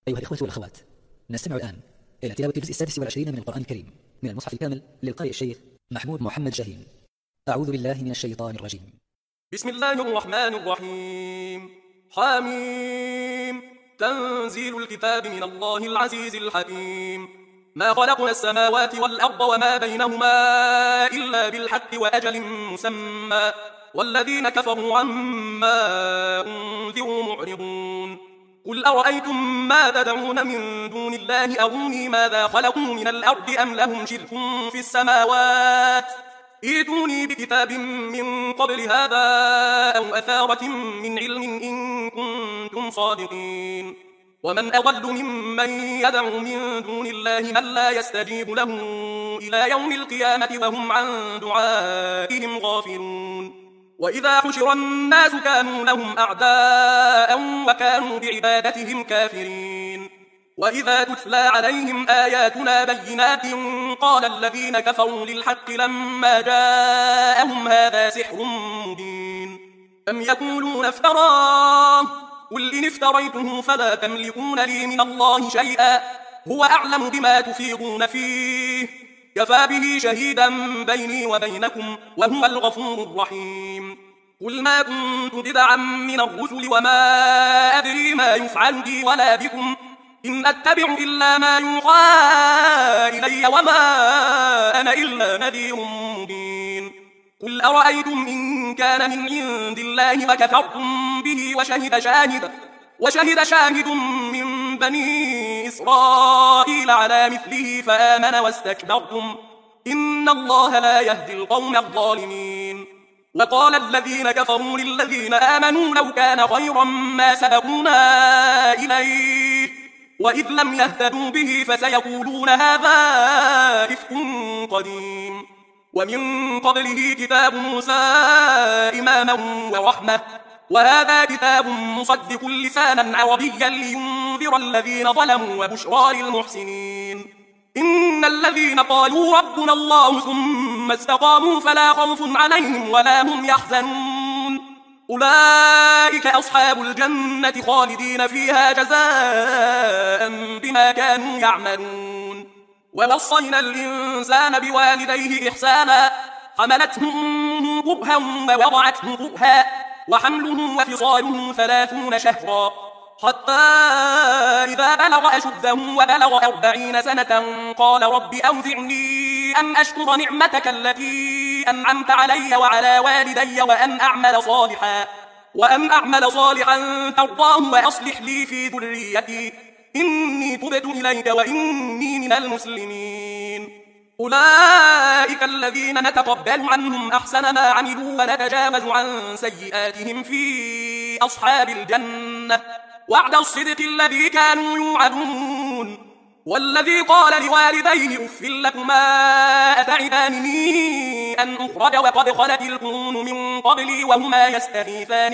أيها الإخوة والأخوات، نستمع الآن إلى تلاوة الجزء 26 من القرآن الكريم من المصحف الكامل للقارئ الشيخ محمود محمد جاهين. أعوذ بالله من الشيطان الرجيم. بسم الله الرحمن الرحيم. حميم. تنزيل الكتاب من الله العزيز الحكيم. ما خلقنا السماوات والأرض وما بينهما إلا بالحق وأجل مسمى، والذين كفروا عما أنذروا معرضون. قل أرأيتم ما تدعون من دون الله أروني ماذا خلقوا من الأرض أم لهم شرك في السماوات، ائتوني بكتاب من قبل هذا أو أثارة من علم إن كنتم صادقين. ومن أضل ممن يدعو من دون الله من لا يستجيب له إلى يوم القيامة وهم عن دعائهم غافلون. وإذا حشر الناس كانوا لهم أعداء وكانوا بعبادتهم كافرين. وإذا تتلى عليهم آياتنا بينات قال الذين كفروا للحق لما جاءهم هذا سحر مبين. أم يقولون افتراه، قل إن افتريته فلا تملكون لي من الله شيئا، هو أعلم بما تفيضون فيه، كفى به شهيدا بيني وبينكم وهو الغفور الرحيم. قل ما كنت بدعا من الرسل وما أدري ما يفعل بي ولا بكم، إن أتبع إلا ما يوحى إلي وما أنا إلا نذير مبين. قل أرأيتم إن كان من عند الله وكفرتم به وشهد شاهد من بني إسرائيل على مثله فآمن واستكبرتم، إن الله لا يهدي القوم الظالمين. وقال الذين كفروا للذين آمنوا لو كان خيرا ما سبقونا إليه، وإذ لم يهتدوا به فسيقولون هذا إفك قديم. ومن قبله كتاب موسى إماما ورحمة، وهذا كتاب مصدق لسانا عربيا لينذر الذين ظلموا وبشرى للمحسنين. إن الذين قالوا ربنا الله ثم استقاموا فلا خوف عليهم ولا هم يحزنون، أولئك أصحاب الجنة خالدين فيها جزاء بما كانوا يعملون. ووصينا الإنسان بوالديه إحسانا، حملته أمه كرها ووضعته كرها، وحمله وفصاله 30 شهرا، حتى إذا بلغ أشده وبلغ 40 سنة قال رب أوزعني أن أشكر نعمتك التي أنعمت علي وعلى والدي وأن أعمل صالحا ترضاه وأصلح لي في ذريتي إني تبت إليك وإني من المسلمين. أولئك الذين نتقبل عنهم أحسن ما عملوا ونتجاوز عن سيئاتهم في أصحاب الجنة، وعد الصدق الذي كانوا يوعدون. والذي قال لوالديه أف لكما أتعدانني أن أخرج وقد خلت القرون من قبلي وهما يستغيثان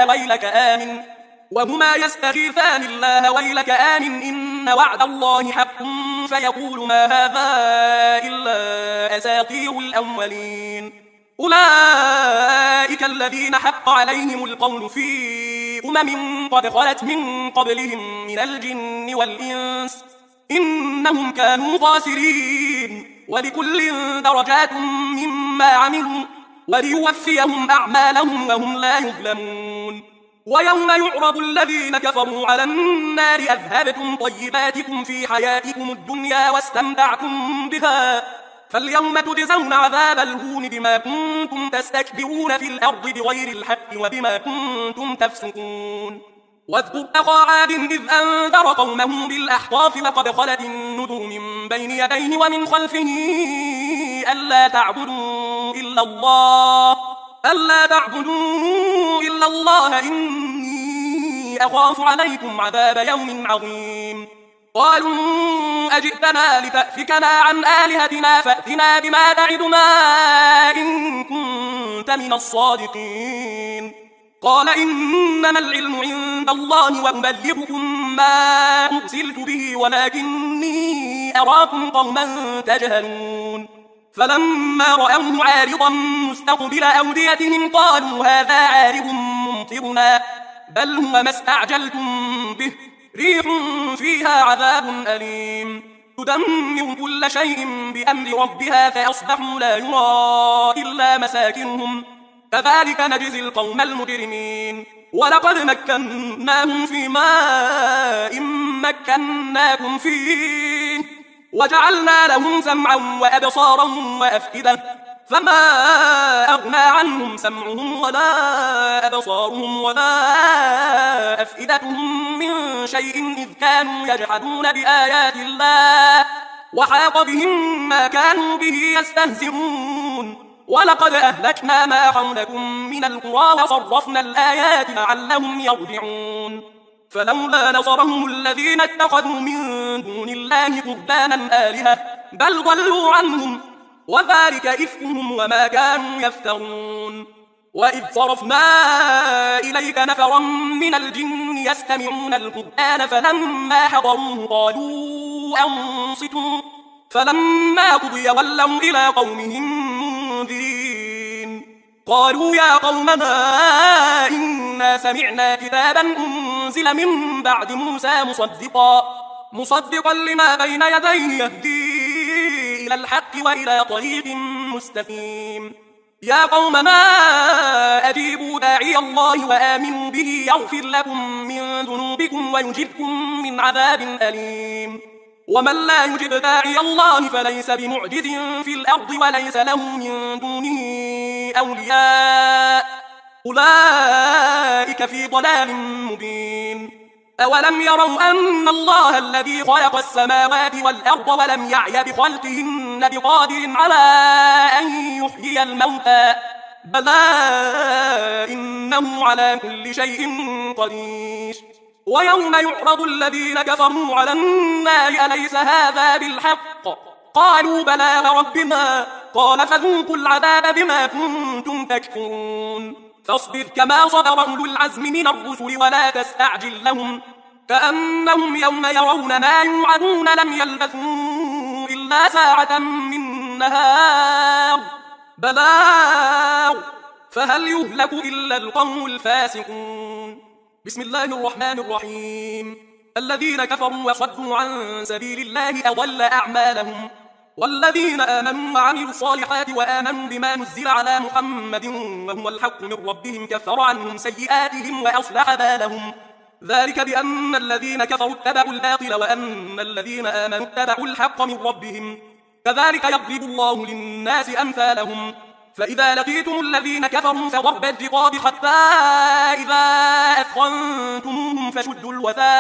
الله ويلك آمن إن وعد الله حق، فيقول ما هذا إلا أساطير الأولين. أولئك الذين حق عليهم القول في أمم قد خلت من قبلهم من الجن والإنس، إنهم كانوا خاسرين. ولكل درجات مما عملوا وليوفيهم أعمالهم وهم لا يظلمون. ويوم يعرض الذين كفروا على النار أذهبتم طيباتكم في حياتكم الدنيا واستمتعتم بها، فاليوم تجزون عذاب الهون بما كنتم تستكبرون في الأرض بغير الحق وبما كنتم تفسقون. واذكر أخا عاد إذ أنذر قومه بالأحقاف وقد خلت النذر من بين يديه ومن خلفه ألا تعبدوا إلا الله إني أخاف عليكم عذاب يوم عظيم. قالوا أجئتنا لتأفكنا عن آلهتنا فأتنا بما تعدنا إن كنت من الصادقين. قال إنما العلم عند الله وأبلغكم ما أرسلت به ولكني أراكم قوما تجهلون. فلما رأوه عارضا مستقبل أوديتهم قالوا هذا عارض ممطرنا بل هو ما استعجلتم به ريح فيها عذاب أليم تدمر كل شيء بأمر ربها فأصبحوا لا يرى إلا مساكنهم كذلك نجزي القوم المجرمين ولقد مكناهم في ماء مكناكم فيه وجعلنا لهم سمعا وأبصارا وأفئدة فما أغنى عنهم سمعهم ولا أبصارهم ولا أفئدتهم من شيء إذ كانوا يجحدون بآيات الله وحاق بهم ما كانوا به يستهزئون ولقد أهلكنا ما حولكم من القرى وصرفنا الآيات لعلهم يرجعون فلولا نصرهم الذين اتخذوا من دون الله قربانا آلهة بل ضلوا عنهم وذلك إفكهم وما كانوا يفترون وإذ صرفنا إليك نفرا من الجن يستمعون القرآن فلما حضروه قالوا أنصتوا فلما قضي ولوا إلى قومهم منذرين قالوا يا قومنا إنا سمعنا كتابا أنزل من بعد موسى مصدقا لما بين يديه يهدي إلى الحق وإلى طريق مستقيم يا قومنا أجيبوا داعي الله وآمنوا به يغفر لكم من ذنوبكم ويجركم من عذاب أليم ومن لا يجب داعي الله فليس بمعجز في الأرض وليس له من دونه أولياء أولئك في ضلال مبين أولم يروا أن الله الذي خلق السماوات والأرض ولم يعي بخلقهن بقادر على أن يحيي الموتى بلى إنه على كل شيء قدير ويوم يعرض الذين كفروا على النار أليس هذا بالحق قالوا بلى وربنا قال فذوقوا العذاب بما كنتم تكفرون فاصبر كما صبر أولو العزم من الرسل ولا تستعجل لهم كأنهم يوم يرون ما يوعدون لم يلبثوا إلا ساعة من نهار بلاغ فهل يهلك إلا القوم الفاسقون بسم الله الرحمن الرحيم الذين كفروا وصدوا عن سبيل الله أضل أعمالهم والذين آمنوا وعملوا الصالحات وآمنوا بما نزل على محمد وهو الحق من ربهم كفر عنهم سيئاتهم وأصلح بالهم ذلك بأن الذين كفروا اتبعوا الباطل وأن الذين آمنوا اتبعوا الحق من ربهم كذلك يضرب الله للناس أمثالهم فإذا لقيتم الذين كفروا فضرب الرقاب حتى إذا أثخنتموهم فشدوا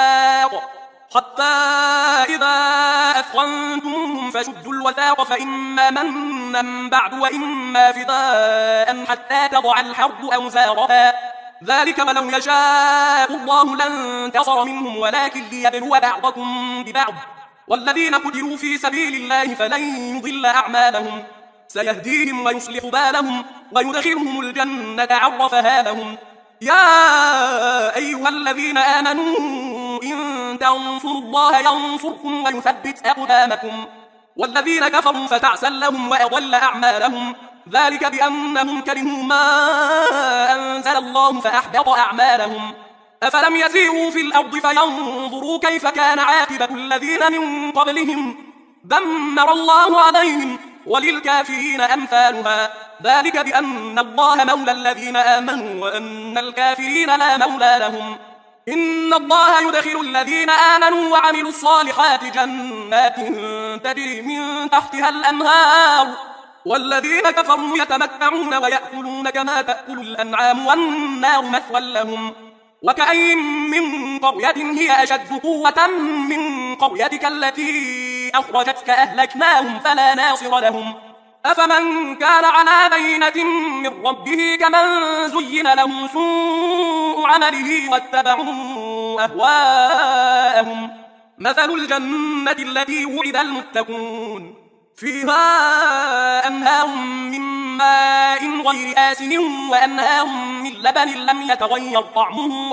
الوثاق فإما منا بعد وإما فداء حتى تضع الحرب أوزارها ذلك ولو يشاء الله لانتصر منهم ولكن ليبلو بعضكم ببعض والذين قتلوا في سبيل الله فلن يضل أعمالهم سيهديهم ويصلح بالهم ويدخلهم الجنة عرفها لهم يا أيها الذين آمنوا إن تنصروا الله ينصركم ويثبت أقدامكم والذين كفروا فتعسا لهم وأضل أعمالهم ذلك بأنهم كرهوا ما أنزل الله فأحبط أعمالهم أفلم يسيروا في الأرض فينظروا كيف كان عاقبة الذين من قبلهم دمر الله عليهم وللكافرين أمثالها ذلك بأن الله مولى الذين آمنوا وأن الكافرين لا مولى لهم إن الله يدخل الذين آمنوا وعملوا الصالحات جنات تجري من تحتها الأنهار والذين كفروا يتمتعون ويأكلون كما تأكل الأنعام والنار مثوى لهم وكأين من قرية هي أشد قوة من قريتك التي أخرجتك أهلكناهم فلا ناصر لهم أفمن كان على بينة من ربه كمن زين له سوء عمله واتبعوا أهواءهم مثل الجنة التي وعد المتقون فيها أنهار من ماء غير آسن وأنهار من لبن لم يتغير طعمه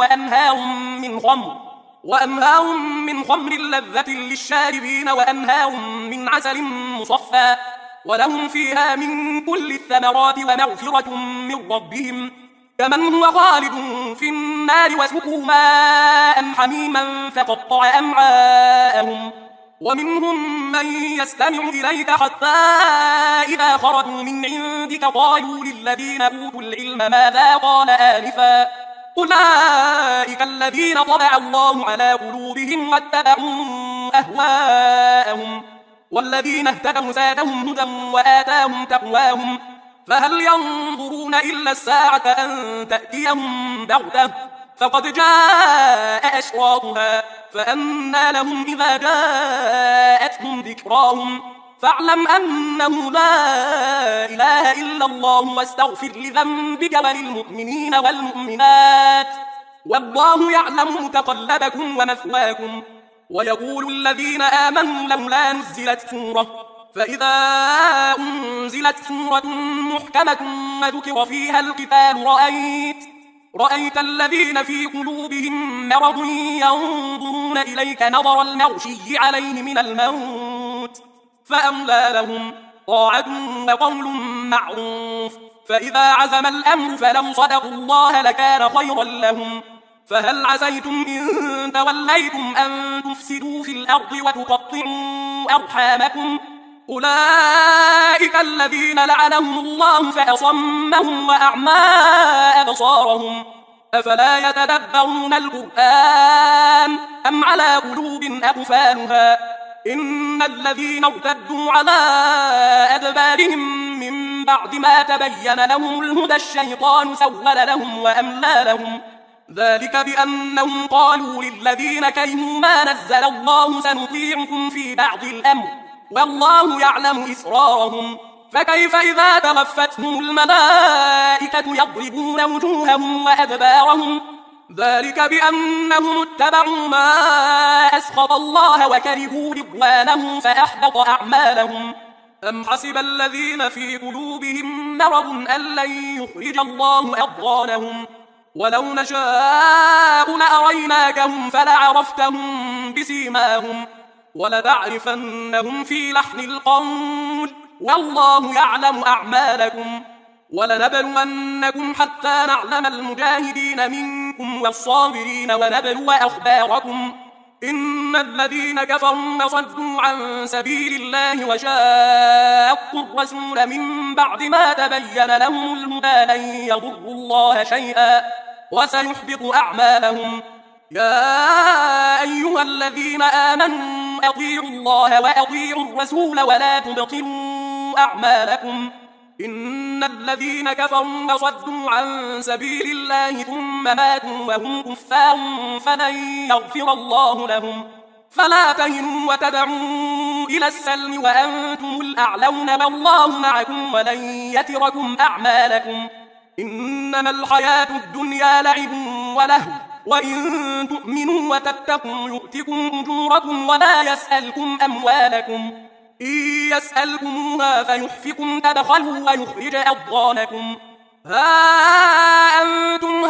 وأنهار من خمر لذة للشاربين وأنهار من عسل مصفى ولهم فيها من كل الثمرات ومغفرة من ربهم كمن هو خالد في النار وسقوا ماء حميما فقطع أمعاءهم ومنهم من يستمع إليك حتى إذا خرجوا من عندك قالوا للذين أوتوا العلم ماذا قال آنفا أولئك الذين طبع الله على قلوبهم واتبعوا أهواءهم والذين اهتدوا زادهم هدى وآتاهم تقواهم فهل ينظرون إلا الساعة أن تأتيهم بغتة فقد جاء أشراطها فأنى لهم إذا جاءتهم ذكراهم فاعلم أنه لا إله إلا الله واستغفر لذنبك وللمؤمنين والمؤمنات والله يعلم متقلبكم ومثواكم ويقول الذين آمنوا لولا نزلت سورة فإذا أنزلت سورة محكمة وذكر فيها القتال رأيت الذين في قلوبهم مرض ينظرون إليك نظر المغشي عليه من الموت فأملى لهم طاعة وقول معروف فإذا عزم الأمر فلو صدقوا الله لكان خيرا لهم فهل عسيتم إن توليتم أن تفسدوا في الأرض وتقطعوا أرحامكم أولئك الذين لعنهم الله فأصمهم وأعمى أبصارهم أفلا يتدبرون القرآن أم على قلوب أقفالها إن الذين ارتدوا على أدبارهم من بعد ما تبين لهم الهدى الشيطان سول لهم وأملى لهم ذلك بأنهم قالوا للذين كرهوا ما نزل الله سنطيعكم في بعض الأمر والله يعلم إسرارهم فكيف إذا توفتهم الملائكة يضربون وجوههم وأدبارهم ذلك بأنهم اتبعوا ما أسخط الله وكرهوا رضوانه فأحبط أعمالهم أم حسب الذين في قلوبهم مرض أن لن يخرج الله أضغانهم ولو نشاء لأريناكهم فلعرفتهم بسيماهم ولتعرفنهم في لحن القول والله يعلم أعمالكم ولنبلونكم حتى نعلم المجاهدين منكم والصابرين ونبلو أخباركم إن الذين كفروا وصدوا عن سبيل الله وشاقوا الرسول من بعد ما تبين لهم الهدى لن يضروا الله شيئا وسيحبط أعمالهم يا أيها الذين آمنوا أطيعوا الله وأطيعوا الرسول ولا تبطلوا أعمالكم إن الذين كفروا وصدوا عن سبيل الله ثم ماتوا وهم كفار فلن يغفر الله لهم فلا تهنوا وتدعوا إلى السلم وأنتم الأعلون والله معكم ولن يتركم أعمالكم إنما الحياة الدنيا لعب ولهو وإن تؤمنوا وتتقوا يؤتكم أجوركم ولا يسألكم أموالكم إن يسألكموها فيحفكم تبخلوا ويخرج أضغانكم ها أنتم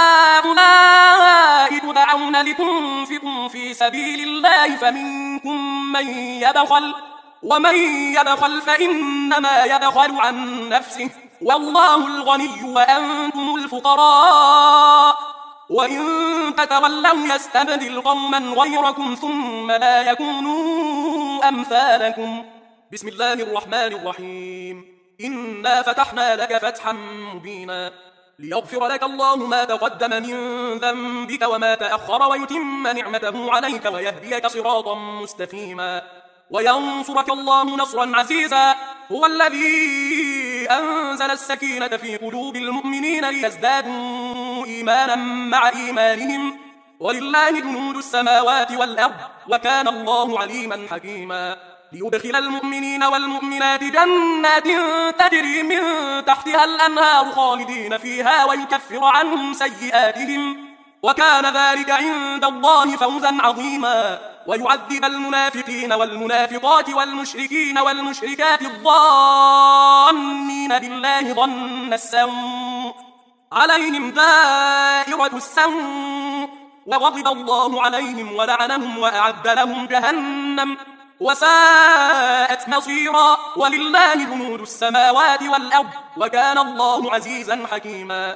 هؤلاء تدعون لتنفقوا في سبيل الله فمنكم من يبخل ومن يبخل فإنما يبخل عن نفسه والله الغني وأنتم الفقراء وإن تتولوا يستبدل قوما غيركم ثم لا يكونوا أمثالكم بسم الله الرحمن الرحيم إنا فتحنا لك فتحا مبينا ليغفر لك الله ما تقدم من ذنبك وما تأخر ويتم نعمته عليك ويهديك صراطا مستقيما وينصرك الله نصرا عزيزا هو الذي أنزل السكينة في قلوب المؤمنين ليزدادوا إيمانا مع إيمانهم ولله جنود السماوات والأرض وكان الله عليما حكيما ليدخل المؤمنين والمؤمنات جنات تجري من تحتها الأنهار خالدين فيها ويكفر عنهم سيئاتهم وكان ذلك عند الله فوزا عظيما ويعذب المنافقين والمنافقات والمشركين والمشركات الظانين بالله ظن السوء عليهم دائرة السوء وغضب الله عليهم ولعنهم وأعد لهم جهنم وساءت مصيرا ولله جنود السماوات والأرض وكان الله عزيزا حكيما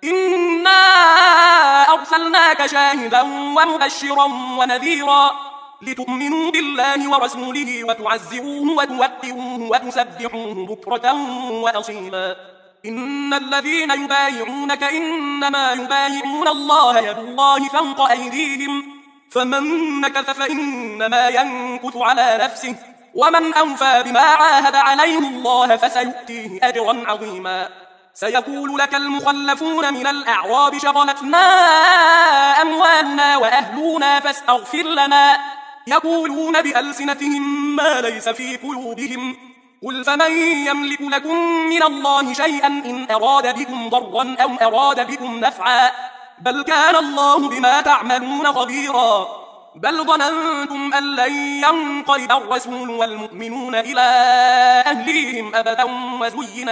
إنا أرسلناك شاهدا ومبشرا ونذيرا لتؤمنوا بالله ورسوله وتعزروه وتوقروه وتسبحوه بكرة وأصيلا. إن الذين يبايعونك إنما يبايعون الله يد الله فوق أيديهم فمن نكث فإنما ينكث على نفسه ومن أوفى بما عاهد عليه الله فسيؤتيه أجرا عظيما. سيقول لك المخلفون من الأعراب شغلتنا أموالنا وأهلنا فاستغفر لنا يقولون بألسنتهم ما ليس في قلوبهم قل فمن يملك لكم من الله شيئا إن أراد بكم ضرا أو أراد بكم نفعا بل كان الله بما تعملون خبيرا. بل ظننتم أن لن ينقلب الرسول والمؤمنون إلى أهليهم أبدا وزين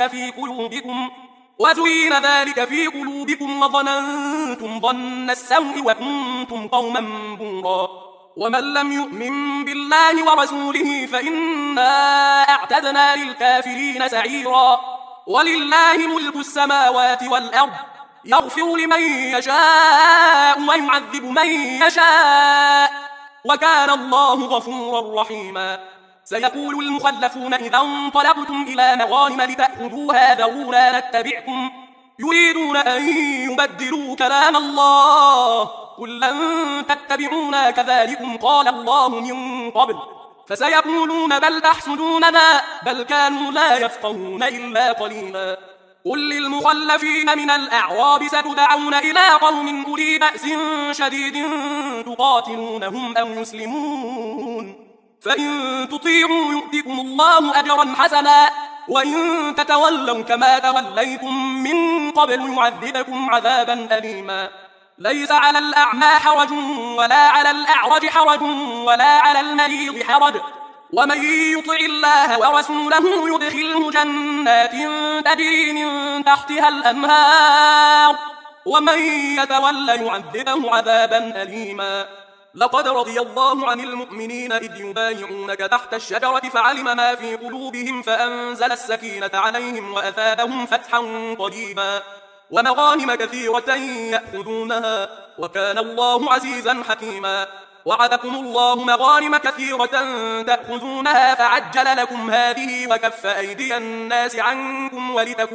ذلك في قلوبكم وظننتم ظن السوء وكنتم قوما بورا. ومن لم يؤمن بالله ورسوله فإنا أعتدنا للكافرين سعيرا. ولله ملك السماوات والأرض يغفر لمن يشاء ويعذب من يشاء وكان الله غفورا رحيما. سيقول المخلفون إذا انطلقتم إلى مغانم لتأخذوها ذرونا نتبعكم يريدون أن يبدلوا كلام الله قل لن تتبعونا كذلكم قال الله من قبل فسيقولون بل تحسدوننا بل كانوا لا يفقهون إلا قليلا. قل للمخلفين من الأعراب ستدعون إلى قوم أولي بأس شديد تقاتلونهم أو يسلمون فإن تطيعوا يؤتكم الله أجرا حسنا وإن تتولوا كما توليتم من قبل يعذبكم عذابا أليما. ليس على الأعمى حرج ولا على الأعرج حرج ولا على المريض حرج ومن يطع الله ورسوله يدخله جنات تجري من تحتها الأنهار ومن يتول يعذبه عذابا أليما. لقد رضي الله عن المؤمنين إذ يبايعونك تحت الشجرة فعلم ما في قلوبهم فأنزل السكينة عليهم وأثابهم فتحا قريبا ومغانم كثيرة يأخذونها وكان الله عزيزا حكيما. وعدكم الله مغانم كثيرة تأخذونها فعجل لكم هذه وكف أيدي الناس عنكم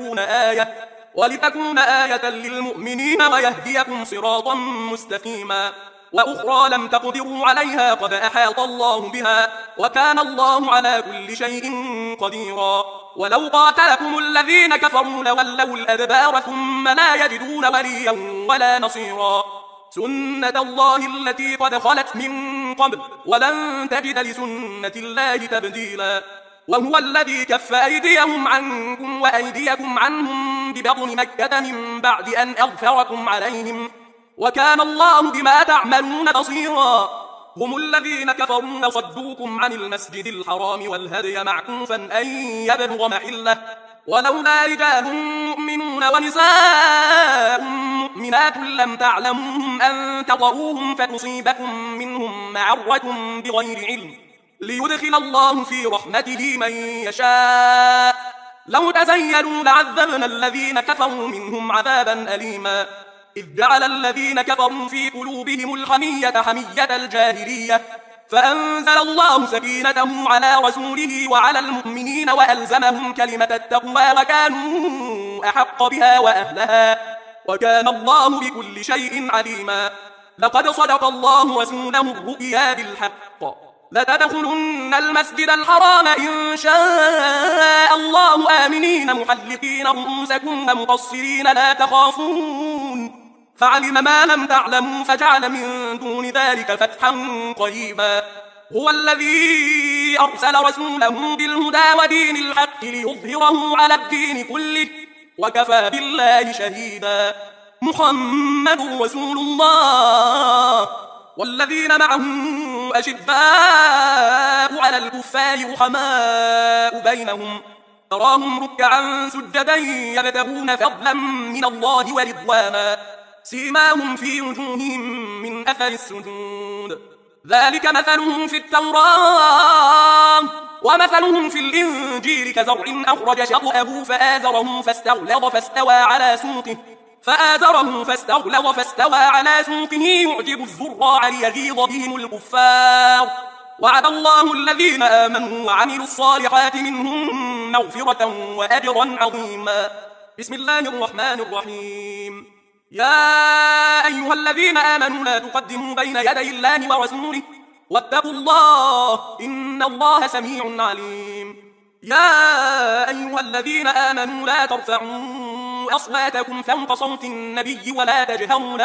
ولتكون آية للمؤمنين ويهديكم صراطا مستقيما. وأخرى لم تقدروا عليها قد أحاط الله بها وكان الله على كل شيء قديرا. ولو قاتلكم الذين كفروا لولوا الأدبار ثم لا يجدون وليا ولا نصيرا. سنة الله التي قد خلت من قبل ولن تجد لسنة الله تبديلا. وهو الذي كف أيديهم عنكم وأيديكم عنهم ببطن مكة من بعد أن أغفركم عليهم وكان الله بما تعملون بصيرا. هم الذين كفروا وصدوكم عن المسجد الحرام والهدي معكوفا أن يبلغ محله ولولا رجال مؤمنون ونساء مؤمنات لم تعلموهم أن تطؤوهم فتصيبكم منهم معرة بغير علم ليدخل الله في رحمته من يشاء. لو تزيلوا لعذبنا الذين كفروا منهم عذابا أليما. إذ جعل الذين كفروا في قلوبهم الحمية حمية الجاهلية فأنزل الله سكينته على رسوله وعلى المؤمنين وألزمهم كلمة التقوى وكانوا أحق بها وأهلها وكان الله بكل شيء عليما. لقد صدق الله رسوله الرؤيا بالحق لتدخلن المسجد الحرام إن شاء الله آمنين محلقين رؤوسكم ومقصرين لا تخافون فعلم ما لم تعلموا فجعل من دون ذلك فتحا قريبا. هو الذي أرسل رسوله بالهدى ودين الحق ليظهره على الدين كله وكفى بالله شهيدا. محمد رسول الله والذين معه أشداء على الكفار رحماء بينهم تراهم ركعا سجدا يبتغون فضلا من الله ورضوانا سيماهم في وجوههم من أثر السجود ذلك مثلهم في التوراة ومثلهم في الإنجيل كزرع أخرج شطأه فآزره فاستغلظ فاستوى على سوقه فآزره فاستغلظ فاستوى على سوقه يعجب الزراع ليغيظ بهم الكفار. وعد الله الذين آمنوا وعملوا الصالحات منهم مغفرة وأجرا عظيما. بسم الله الرحمن الرحيم. يا أيها الذين آمنوا لا تقدموا بين يدي الله ورسوله واتقوا الله إن الله سميع عليم. يا أيها الذين آمنوا لا ترفعوا أصواتكم فوق صوت النبي ولا تجهروا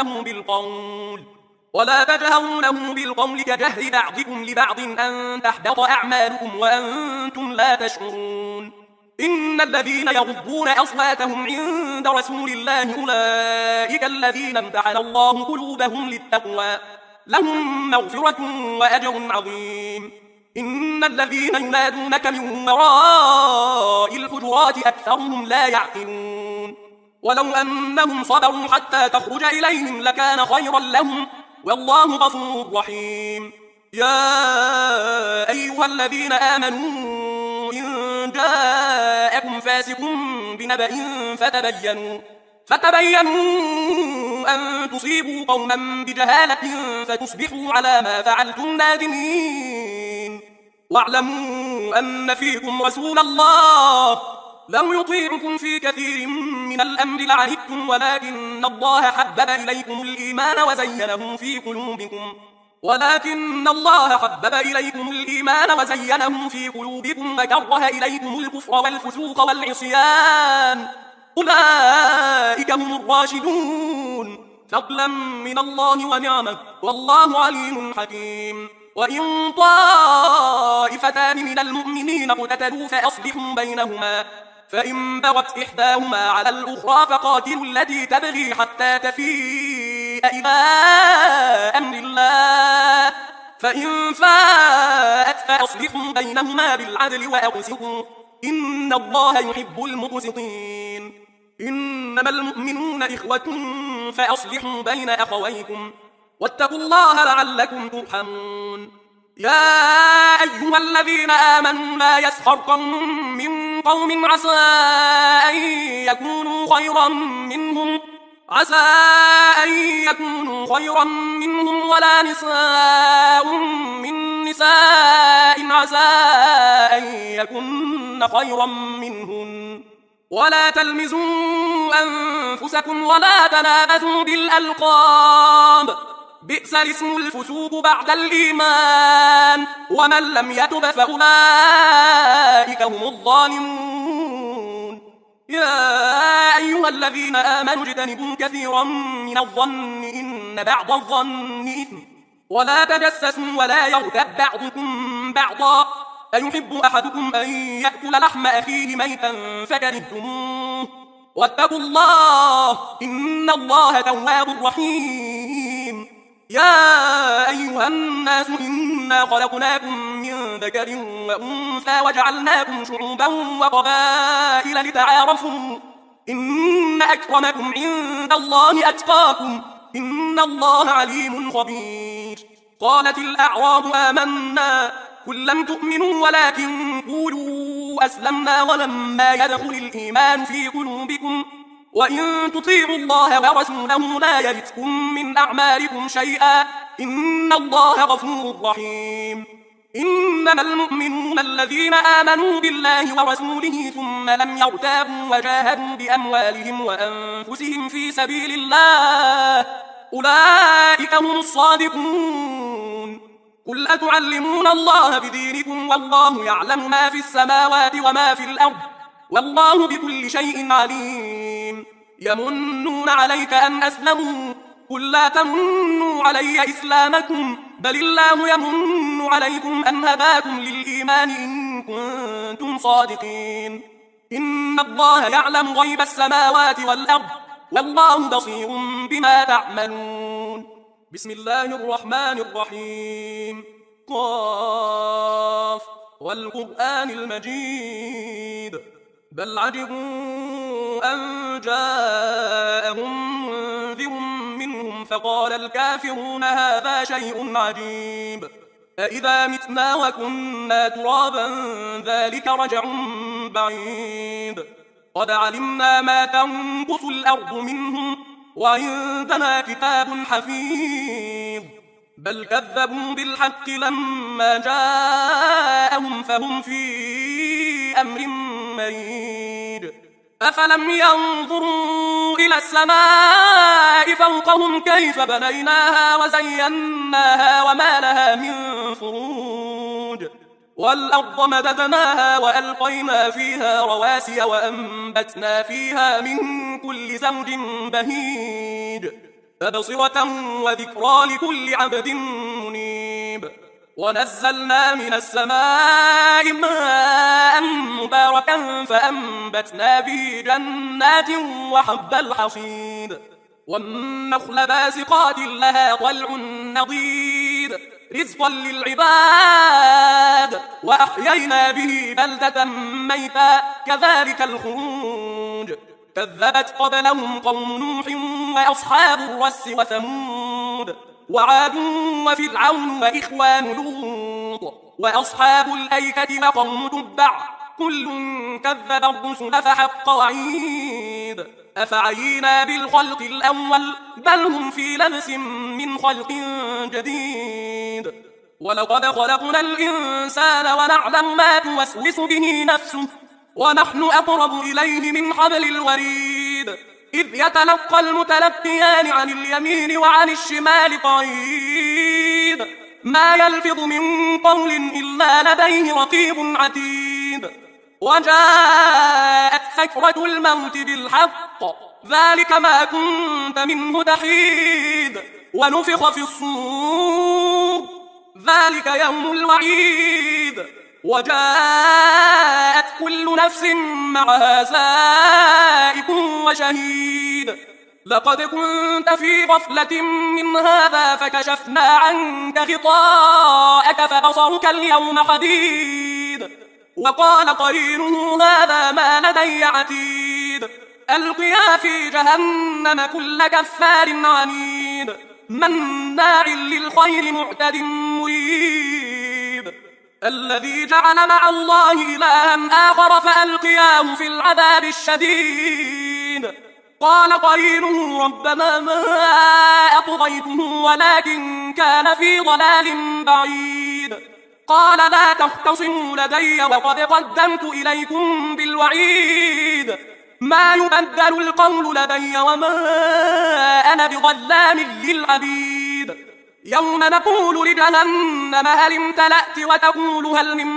له بالقول كجهر بعضكم لبعض أن تحبط أعمالكم وأنتم لا تشعرون. إن الذين يغضون أصواتهم عند رسول الله أولئك الذين امتحن الله قلوبهم للتقوى لهم مغفرة وأجر عظيم. إن الذين ينادونك من وراء الحجرات أكثرهم لا يعقلون. ولو أنهم صبروا حتى تخرج إليهم لكان خيرا لهم والله غفور رحيم. يا أيها الذين آمنوا إن جاءكم فاسق بنبأ فتبينوا أن تصيبوا قوما بجهالة فتصبحوا على ما فعلتم نادمين. واعلموا أن فيكم رسول الله لو يطيعكم في كثير من الأمر لعنتم ولكن الله حبب إليكم الإيمان وزينه في قلوبكم وكره إليكم الكفر والفسوق والعصيان أولئك هم الراشدون فضلا من الله ونعمة والله عليم حكيم. وإن طائفتان من المؤمنين اقتتلوا فأصلحوا بينهما فإن بغت إحداهما على الأخرى فقاتلوا التي تبغي حتى تفيء إلى أمر الله فإن فاءت فأصلحوا بينهما بالعدل وأقسطوا إن الله يحب المقسطين. إنما المؤمنون إخوة فأصلحوا بين أخويكم واتقوا الله لعلكم ترحمون. يا أيها الذين آمنوا لا يسخر قوم من قوم عسى أن يكونوا خيرا منهم ولا نساء من نساء عسى أن يكن خيرا منهن ولا تلمزوا أنفسكم ولا تنابزوا بالألقاب بئس الاسم الفسوق بعد الإيمان ومن لم يتب فأولئك هم الظالمون. يا أيها الذين آمنوا اجتنبوا كثيرا من الظن إن بعض الظن إثم ولا تجسسوا ولا يغتب بعضكم بعضا أيحب أحدكم أن يأكل لحم أخيه ميتا فكرهتموه واتقوا الله إن الله تواب رحيم. يا أيها الناس إنا خلقناكم من ذكر وأنثى وجعلناكم شعوبا وقبائل لتعارفوا إن أكرمكم عند الله أتقاكم إن الله عليم خبير. قالت الأعراب آمنا قل لم تؤمنوا ولكن قولوا أسلمنا ولما يدخل الإيمان في قلوبكم وإن تطيعوا الله ورسوله لا يلتكم من أعمالكم شيئا إن الله غفور رحيم. إنما المؤمنون الذين آمنوا بالله ورسوله ثم لم يرتابوا وجاهدوا بأموالهم وأنفسهم في سبيل الله أولئك هم الصادقون. قل أتعلمون الله بدينكم والله يعلم ما في السماوات وما في الأرض والله بكل شيء عليم. يمنون عليك أن أسلموا قل لا تمنوا علي إسلامكم بل الله يمن عليكم أن هداكم للإيمان إن كنتم صادقين. إن الله يعلم غيب السماوات والأرض والله بصير بما تعملون. بسم الله الرحمن الرحيم. قاف والقرآن المجيد بل عجبوا أن جاءهم منذر منهم فقال الكافرون هذا شيء عجيب أإذا متنا وكنا ترابا ذلك رجع بعيد قد علمنا ما تنقص الأرض منهم وعندنا كتاب حفيظ بل كذبوا بالحق لما جاءهم فهم في أمر مريج أفلم ينظروا إلى السماء فوقهم كيف بنيناها وزيناها وما لها من فروج والأرض مددناها وألقينا فيها رواسي وأنبتنا فيها من كل زوج بهيج تبصرة وذكرى لكل عبد منيب ونزلنا من السماء ماء مباركا فأنبتنا به جنات وحب الحصيد والنخل باسقات لها طلع نضيد رزقا للعباد وأحيينا به بلدة ميتا كذلك الخروج كذبت قبلهم قوم نوح وأصحاب الرس وثمود وعاد وفرعون وإخوان لوط وأصحاب الأيكة وقوم تبع كل كذب الرسل فحق وعيد أفعينا بالخلق الأول بل هم في لبس من خلق جديد ولقد خلقنا الإنسان ونعلم ما توسوس به نفسه ونحن أقرب إليه من حبل الوريد إذ يتلقى المتلقيان عن اليمين وعن الشمال قعيد ما يلفظ من قول إلا لديه رقيب عتيد وجاءت سكرة الموت بالحق ذلك ما كنت منه تحيد ونفخ في الصور ذلك يوم الوعيد وجاءت كل نفس معها سائق وشهيد لقد كنت في غفلة من هذا فكشفنا عنك غطاءك فبصرك اليوم حديد وقال قرينه هذا ما لدي عتيد ألقيا في جهنم كل كفار عنيد مناع للخير معتد مريب الذي جعل مع الله إلها آخر فألقياه في العذاب الشديد قال قرينه ربنا ما أطغيته ولكن كان في ضلال بعيد قال لا تختصموا لدي وقد قدمت إليكم بالوعيد ما يبدل القول لدي وما أنا بظلام للعبيد يوم نقول لجهنم هل امتلأت وتقول هل من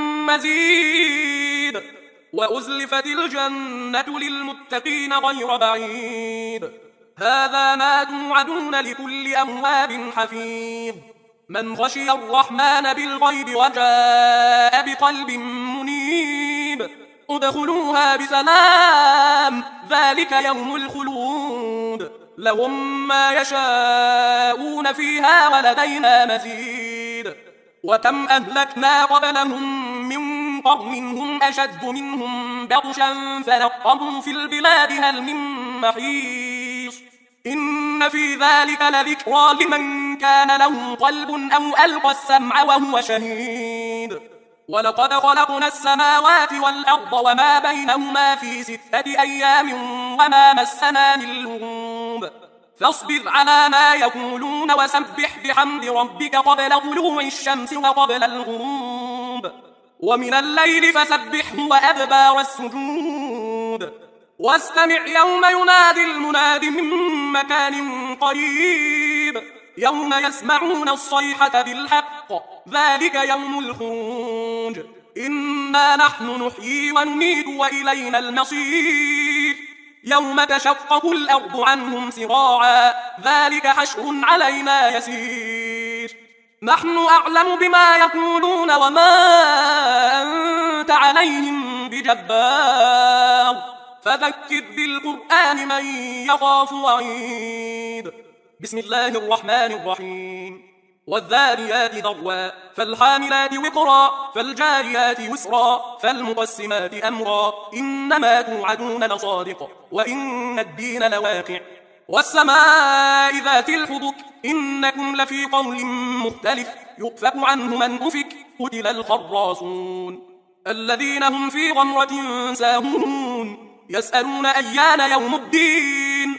مزيد وأزلفت الجنة للمتقين غير بعيد هذا ما توعدون لكل أواب حفيظ من خشي الرحمن بالغيب وجاء بقلب منيب ادخلوها بسلام ذلك يوم الخلود لهم ما يشاءون فيها ولدينا مزيد وكم أهلكنا قبلهم من قرن هم أشد منهم بطشا فنقبوا في البلاد هل من محيص إن في ذلك لذكرى لمن كان له قلب أو ألقى السمع وهو شهيد ولقد خلقنا السماوات والأرض وما بينهما في 6 أيام وما مسنا من لغوب فاصبر على ما يقولون وسبح بحمد ربك قبل طلوع الشمس وقبل الغروب ومن الليل فسبحه وأدبار السجود واستمع يوم ينادي المناد من مكان قريب يوم يسمعون الصيحة بالحق ذلك يوم الخروج إنا نحن نحيي ونميت وإلينا المصير يوم تشقق الأرض عنهم سراعا ذلك حشر علينا يسير نحن أعلم بما يقولون وما أنت عليهم بجبار فذكر بالقرآن من يخاف وعيد بسم الله الرحمن الرحيم والذاريات ذروا فالحاملات وقرا فالجاريات يسرا فالمقسمات أمرا إنما توعدون لصادق وإن الدين لواقع والسماء ذات الحبك إنكم لفي قول مختلف يؤفك عنه من أفك قتل الخراصون الذين هم في غمرة ساهون يسألون أيان يوم الدين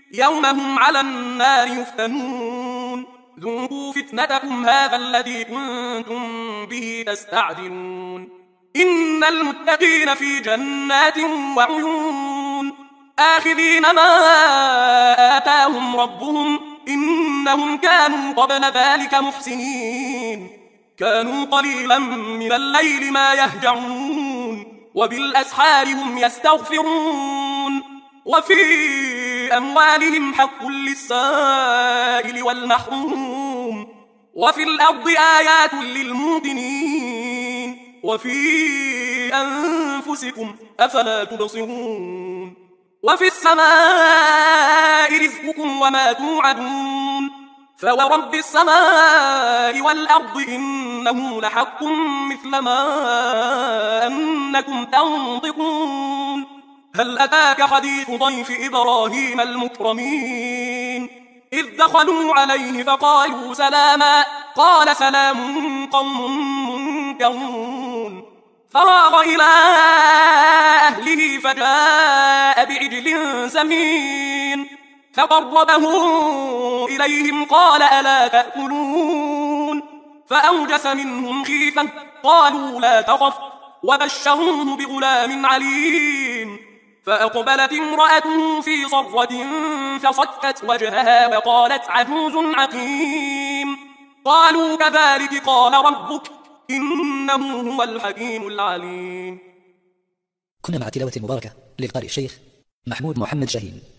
يوم هم على النار يفتنون ذوقوا فتنتكم هذا الذي كنتم به تستعجلون إن المتقين في جنات وعيون آخذين ما آتاهم ربهم إنهم كانوا قبل ذلك محسنين كانوا قليلا من الليل ما يهجعون وبالأسحار هم يستغفرون وفي أموالهم حق للسائل والمحروم وفي الأرض آيات للموقنين وفي أنفسكم أفلا تبصرون وفي السماء رزقكم وما توعدون فورب السماء والأرض إنه لحق مثل ما أنكم تنطقون هل أتاك حديث ضيف إبراهيم المكرمين إذ دخلوا عليه فقالوا سلاما قال سلام قوم منكرون فراغ إلى أهله فجاء بعجل سمين فقربه إليهم قال ألا تأكلون فأوجس منهم خيفة قالوا لا تخف وبشروه بغلام عليم فأقبلت امرأته في صرة فصكت وجهها وقالت عجوز عقيم قالوا كذلك قال ربك إنه هو الحكيم العليم. كنا مع تلاوة مباركة للقارئ الشيخ محمود محمد جاهين.